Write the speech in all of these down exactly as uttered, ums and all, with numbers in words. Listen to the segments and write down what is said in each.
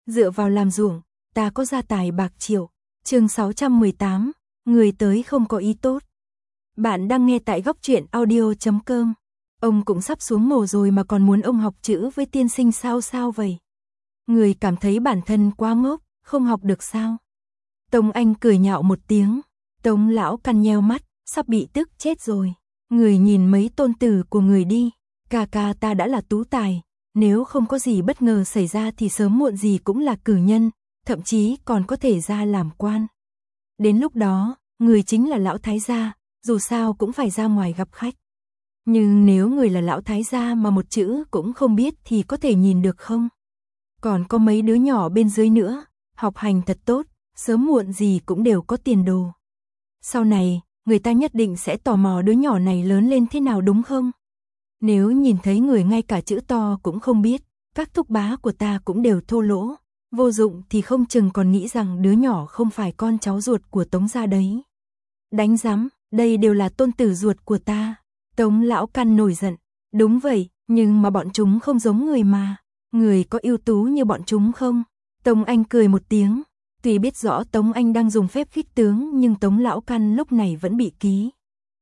dựa vào làm ruộng, ta có gia tài bạc triệu. Chương sáu trăm mười tám, người tới không có ý tốt. Bạn đang nghe tại góc truyện audio chấm com. Ông cũng sắp xuống mồ rồi mà còn muốn ông học chữ với tiên sinh sao sao vậy? Người cảm thấy bản thân quá ngốc, không học được sao? Tống Anh cười nhạo một tiếng. Tống lão căn nheo mắt, sắp bị tức chết rồi. Người nhìn mấy tôn tử của người đi. Ca ca ta đã là tú tài, nếu không có gì bất ngờ xảy ra thì sớm muộn gì cũng là cử nhân, thậm chí còn có thể ra làm quan. Đến lúc đó, người chính là lão thái gia, dù sao cũng phải ra ngoài gặp khách. Nhưng nếu người là lão thái gia mà một chữ cũng không biết thì có thể nhìn được không? Còn có mấy đứa nhỏ bên dưới nữa, học hành thật tốt, sớm muộn gì cũng đều có tiền đồ. Sau này, người ta nhất định sẽ tò mò đứa nhỏ này lớn lên thế nào đúng không? Nếu nhìn thấy người ngay cả chữ to cũng không biết, các thúc bá của ta cũng đều thô lỗ, vô dụng thì không chừng còn nghĩ rằng đứa nhỏ không phải con cháu ruột của Tống gia đấy. Đánh rắm, đây đều là tôn tử ruột của ta. Tống lão căn nổi giận. Đúng vậy, nhưng mà bọn chúng không giống người mà. Người có ưu tú như bọn chúng không? Tống Anh cười một tiếng. Tuy biết rõ Tống Anh đang dùng phép khích tướng nhưng Tống lão căn lúc này vẫn bị ký.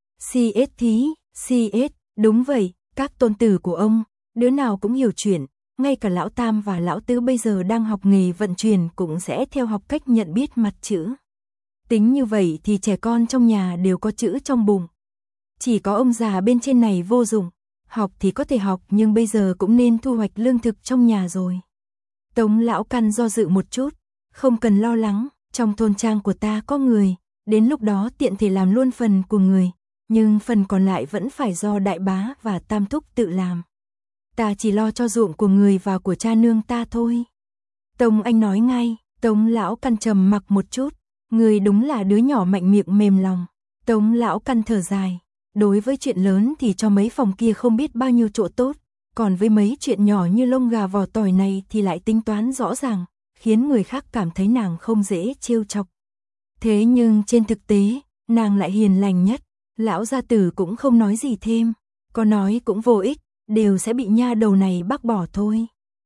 xê ét thí, xê ét, đúng vậy, các tôn tử của ông, đứa nào cũng hiểu chuyện. Ngay cả lão tam và lão tứ bây giờ đang học nghề vận chuyển cũng sẽ theo học cách nhận biết mặt chữ. Tính như vậy thì trẻ con trong nhà đều có chữ trong bụng. Chỉ có ông già bên trên này vô dụng. Học thì có thể học nhưng bây giờ cũng nên thu hoạch lương thực trong nhà rồi. Tống lão căn do dự một chút. Không cần lo lắng, trong thôn trang của ta có người. Đến lúc đó tiện thể làm luôn phần của người. Nhưng phần còn lại vẫn phải do đại bá và tam thúc tự làm. Ta chỉ lo cho ruộng của người và của cha nương ta thôi. Tống Anh nói ngay. Tống lão căn trầm mặc một chút. Người đúng là đứa nhỏ mạnh miệng mềm lòng. Tống lão căn thở dài. Đối với chuyện lớn thì cho mấy phòng kia không biết bao nhiêu chỗ tốt. Còn với mấy chuyện nhỏ như lông gà vỏ tỏi này thì lại tính toán rõ ràng, khiến người khác cảm thấy nàng không dễ trêu chọc. Thế nhưng trên thực tế, nàng lại hiền lành nhất. Lão gia tử cũng không nói gì thêm. Có nói cũng vô ích, đều sẽ bị nha đầu này bác bỏ thôi.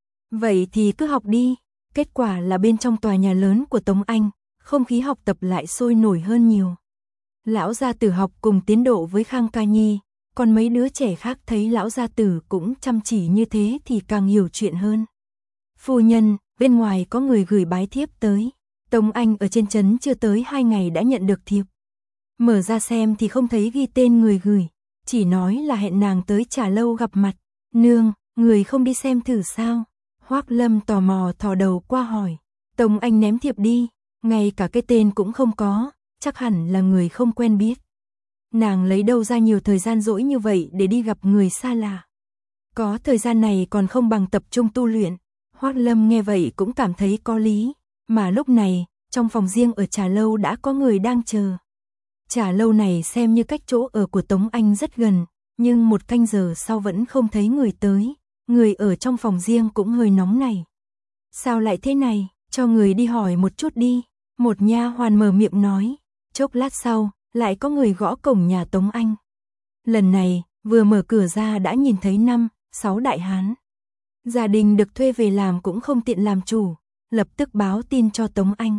Vậy thì cứ học đi. Kết quả là bên trong tòa nhà lớn của Tống Anh, không khí học tập lại sôi nổi hơn nhiều. Lão gia tử học cùng tiến độ với Khang Ca Nhi, còn mấy đứa trẻ khác thấy lão gia tử cũng chăm chỉ như thế thì càng hiểu chuyện hơn. Phu nhân, bên ngoài có người gửi bái thiếp tới. Tống Anh ở trên trấn chưa tới hai ngày đã nhận được thiệp. Mở ra xem thì không thấy ghi tên người gửi, chỉ nói là hẹn nàng tới Trà Lâu gặp mặt. Nương, người không đi xem thử sao? Hoắc Lâm tò mò thò đầu qua hỏi. Tống Anh ném thiệp đi, ngay cả cái tên cũng không có, chắc hẳn là người không quen biết. Nàng lấy đâu ra nhiều thời gian rỗi như vậy để đi gặp người xa lạ. Có thời gian này còn không bằng tập trung tu luyện. Hoắc Lâm nghe vậy cũng cảm thấy có lý, mà lúc này, trong phòng riêng ở Trà Lâu đã có người đang chờ. Trà Lâu này xem như cách chỗ ở của Tống Anh rất gần, nhưng một canh giờ sau vẫn không thấy người tới. Người ở trong phòng riêng cũng hơi nóng này. Sao lại thế này, cho người đi hỏi một chút đi. Một nha hoàn mở miệng nói. Chốc lát sau, lại có người gõ cổng nhà Tống Anh. Lần này, vừa mở cửa ra đã nhìn thấy năm, sáu đại hán. Gia đình được thuê về làm cũng không tiện làm chủ, lập tức báo tin cho Tống Anh.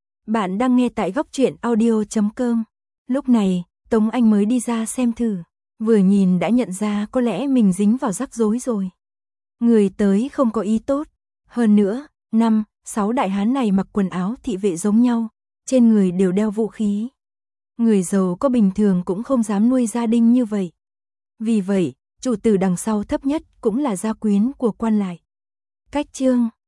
Bạn đang nghe tại góc truyện audio chấm com. Lúc này, Tống Anh mới đi ra xem thử. Vừa nhìn đã nhận ra có lẽ mình dính vào rắc rối rồi. Người tới không có ý tốt. Hơn nữa, năm, sáu đại hán này mặc quần áo thị vệ giống nhau, trên người đều đeo vũ khí. Người giàu có bình thường cũng không dám nuôi gia đình như vậy. Vì vậy, chủ tử đằng sau thấp nhất cũng là gia quyến của quan lại. Cách chương